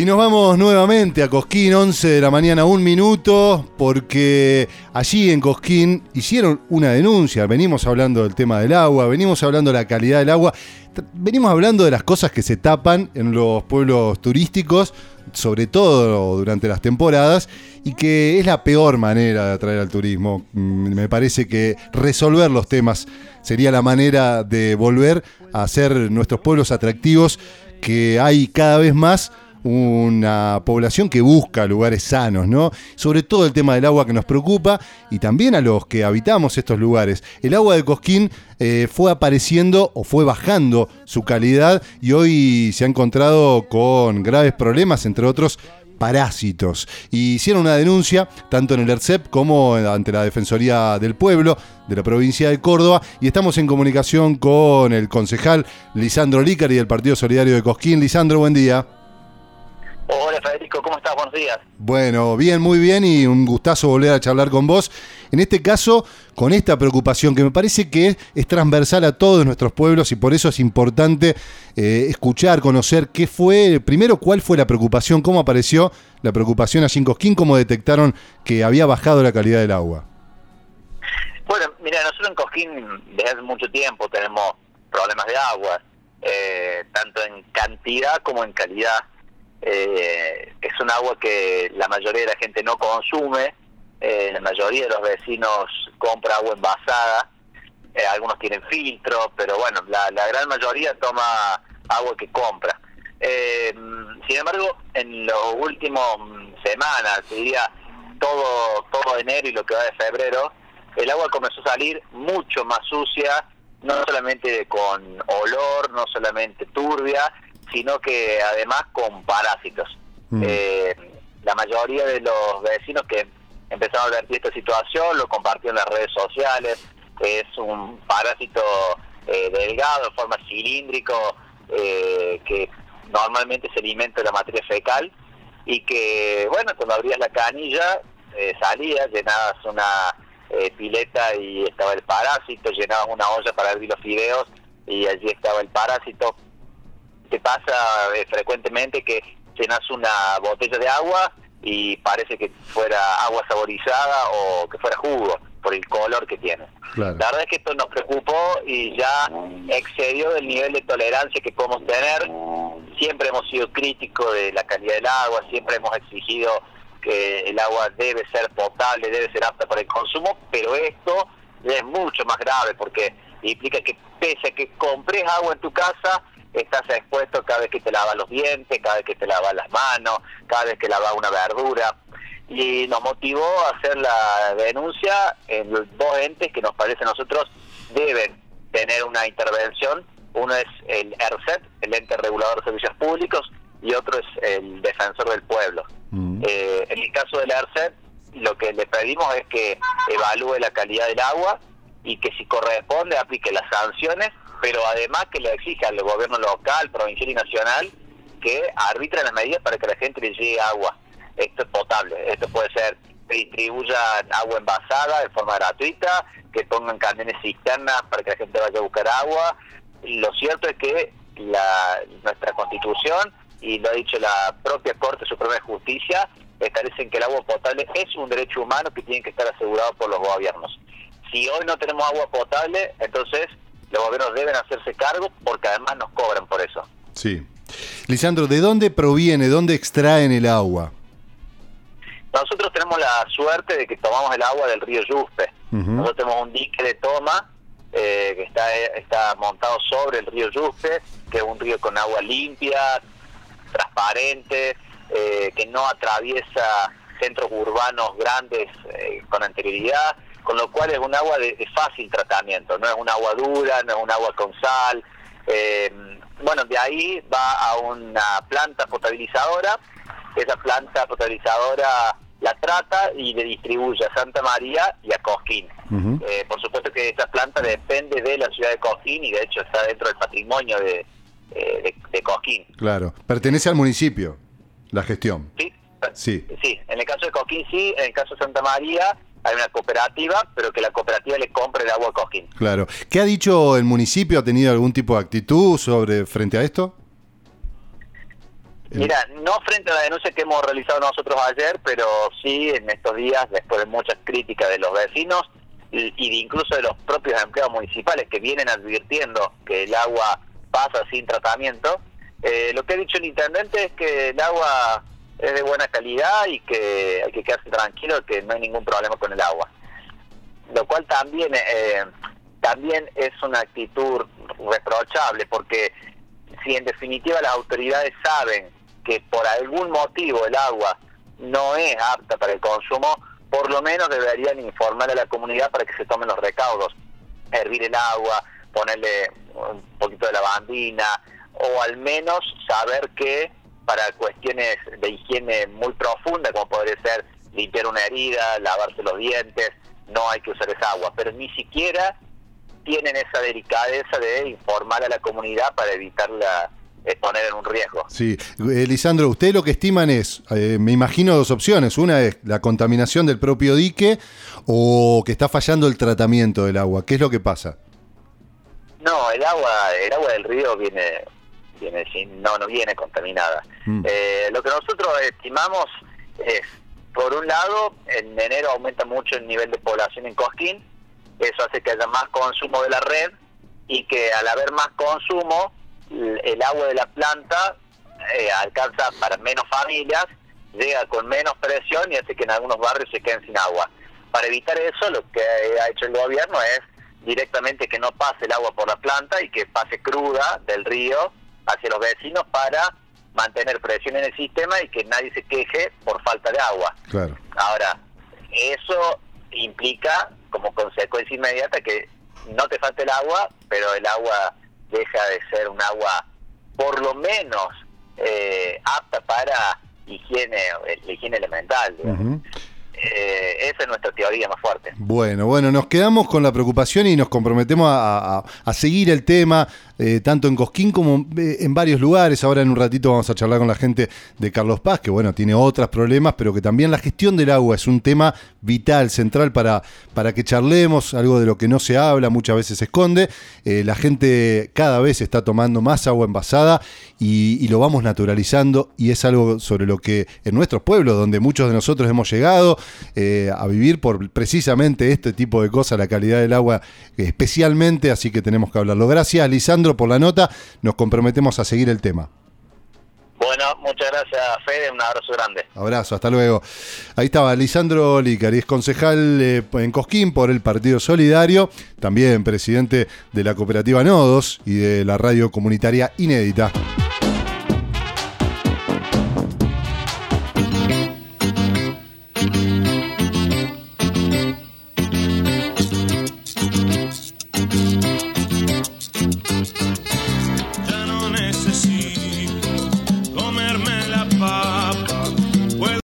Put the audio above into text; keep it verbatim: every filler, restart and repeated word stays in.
nos vamos nuevamente a Cosquín, once de la mañana, un minuto, porque allí en Cosquín hicieron una denuncia. Venimos hablando del tema del agua, venimos hablando de la calidad del agua, venimos hablando de las cosas que se tapan en los pueblos turísticos, sobre todo durante las temporadas, y que es la peor manera de atraer al turismo. Me parece que resolver los temas sería la manera de volver a hacer nuestros pueblos atractivos, que hay cada vez más una población que busca lugares sanos, ¿no? Sobre todo el tema del agua que nos preocupa, y también a los que habitamos estos lugares. El agua de Cosquín eh, fue apareciendo o fue bajando su calidad y hoy se ha encontrado con graves problemas, entre otros parásitos. Y hicieron una denuncia tanto en el ERCEP como ante la Defensoría del Pueblo de la provincia de Córdoba, y estamos en comunicación con el concejal Lisandro Licari del Partido Solidario de Cosquín. Lisandro, buen día. Hola Federico, ¿cómo estás? Buenos días. Bueno, bien, muy bien, y un gustazo volver a charlar con vos. En este caso, con esta preocupación que me parece que es, es transversal a todos nuestros pueblos, y por eso es importante eh, escuchar, conocer qué fue, primero cuál fue la preocupación, cómo apareció la preocupación allí en Cosquín, cómo detectaron que había bajado la calidad del agua. Bueno, mira, nosotros en Cosquín desde hace mucho tiempo tenemos problemas de agua, eh, tanto en cantidad como en calidad. Eh, es un agua que la mayoría de la gente no consume, eh, la mayoría de los vecinos compra agua envasada, eh, algunos tienen filtro, pero bueno, la, la gran mayoría toma agua que compra. Eh, sin embargo, en las últimas semanas, diría todo, todo enero y lo que va de febrero, el agua comenzó a salir mucho más sucia, no solamente con olor, no solamente turbia, sino que además con parásitos. Mm. Eh, la mayoría de los vecinos que empezaron a advertir esta situación lo compartieron en las redes sociales. Es un parásito eh, delgado, en forma cilíndrico, eh, que normalmente se alimenta de la materia fecal, y que, bueno, cuando abrías la canilla, eh, salías, llenabas una eh, pileta y estaba el parásito, llenabas una olla para hervir los fideos y allí estaba el parásito. Te pasa eh, frecuentemente que llenas una botella de agua y parece que fuera agua saborizada o que fuera jugo por el color que tiene. Claro. La verdad es que esto nos preocupó y ya excedió del nivel de tolerancia que podemos tener. Siempre hemos sido críticos de la calidad del agua, siempre hemos exigido que el agua debe ser potable, debe ser apta para el consumo, pero esto es mucho más grave porque implica que pese a que compres agua en tu casa, estás expuesto cada vez que te lavas los dientes, cada vez que te lavas las manos, cada vez que lavas una verdura. Y nos motivó a hacer la denuncia en los dos entes que nos parece a nosotros deben tener una intervención. Uno es el ERCEP, el Ente Regulador de Servicios Públicos, y otro es el Defensor del Pueblo. Mm. Eh, en el caso del ERCEP, lo que le pedimos es que evalúe la calidad del agua y que si corresponde aplique las sanciones, pero además que le exija al gobierno local, provincial y nacional que arbitren las medidas para que a la gente le llegue agua. Esto es potable, esto puede ser que distribuyan agua envasada de forma gratuita, que pongan camiones cisternas para que la gente vaya a buscar agua. Y lo cierto es que la, nuestra Constitución, y lo ha dicho la propia Corte Suprema de Justicia, establecen que el agua potable es un derecho humano que tiene que estar asegurado por los gobiernos. Si hoy no tenemos agua potable, entonces los gobiernos deben hacerse cargo porque además nos cobran por eso. Sí. Lisandro, ¿de dónde proviene, dónde extraen el agua? Nosotros tenemos la suerte de que tomamos el agua del río Yuspe. Uh-huh. Nosotros tenemos un dique de toma eh, que está, está montado sobre el río Yuspe, que es un río con agua limpia, transparente, eh, que no atraviesa centros urbanos grandes eh, con anterioridad, con lo cual es un agua de, de fácil tratamiento, no es un agua dura, no es un agua con sal. Eh, bueno, de ahí va a una planta potabilizadora, esa planta potabilizadora la trata y le distribuye a Santa María y a Cosquín. Uh-huh. Eh, por supuesto que esa planta depende de la ciudad de Cosquín y de hecho está dentro del patrimonio de, eh, de, de Cosquín. Claro, pertenece al municipio la gestión. Sí, sí, sí. En el caso de Cosquín sí, en el caso de Santa María hay una cooperativa, pero que la cooperativa le compre el agua a Cosquín. Claro. ¿Qué ha dicho el municipio? ¿Ha tenido algún tipo de actitud sobre frente a esto? Mira, no frente a la denuncia que hemos realizado nosotros ayer, pero sí en estos días, después de muchas críticas de los vecinos y, y incluso de los propios empleados municipales que vienen advirtiendo que el agua pasa sin tratamiento, eh, lo que ha dicho el intendente es que el agua es de buena calidad y que hay que quedarse tranquilo, que no hay ningún problema con el agua. Lo cual también, eh, también es una actitud reprochable, porque si en definitiva las autoridades saben que por algún motivo el agua no es apta para el consumo, por lo menos deberían informar a la comunidad para que se tomen los recaudos, hervir el agua, ponerle un poquito de lavandina, o al menos saber que para cuestiones de higiene muy profunda, como podría ser limpiar una herida, lavarse los dientes, no hay que usar esa agua, pero ni siquiera tienen esa delicadeza de informar a la comunidad para evitarla poner en un riesgo. Sí, eh, Lisandro, usted lo que estiman es, eh, me imagino dos opciones, una es la contaminación del propio dique o que está fallando el tratamiento del agua. ¿Qué es lo que pasa? No, el agua, el agua del río viene, viene sin, no, no viene contaminada. Mm. Eh, lo que nosotros estimamos es, por un lado, en enero aumenta mucho el nivel de población en Cosquín, eso hace que haya más consumo de la red y que al haber más consumo, el agua de la planta eh, alcanza para menos familias, llega con menos presión y hace que en algunos barrios se queden sin agua. Para evitar eso, lo que ha hecho el gobierno es directamente que no pase el agua por la planta y que pase cruda del río hacia los vecinos para mantener presión en el sistema y que nadie se queje por falta de agua. Claro. Ahora, eso implica como consecuencia inmediata que no te falte el agua, pero el agua deja de ser un agua por lo menos eh, apta para higiene, la higiene elemental. Uh-huh. Eh, esa es nuestra teoría más fuerte. Bueno, bueno, nos quedamos con la preocupación y nos comprometemos a, a, a seguir el tema, eh, tanto en Cosquín como en varios lugares. Ahora en un ratito vamos a charlar con la gente de Carlos Paz, que bueno, tiene otros problemas, pero que también la gestión del agua es un tema vital, central para, para que charlemos, algo de lo que no se habla, muchas veces se esconde. Eh, la gente cada vez está tomando más agua envasada y, y lo vamos naturalizando, y es algo sobre lo que en nuestros pueblos, donde muchos de nosotros hemos llegado eh, a vivir por precisamente este tipo de cosas, la calidad del agua especialmente, así que tenemos que hablarlo. Gracias, Lisandro, por la nota, nos comprometemos a seguir el tema. Bueno, muchas gracias, Fede, un abrazo grande. Abrazo, hasta luego. Ahí estaba Lisandro Licari, es concejal eh, en Cosquín por el Partido Solidario, también presidente de la cooperativa Nodos y de la radio comunitaria Inédita.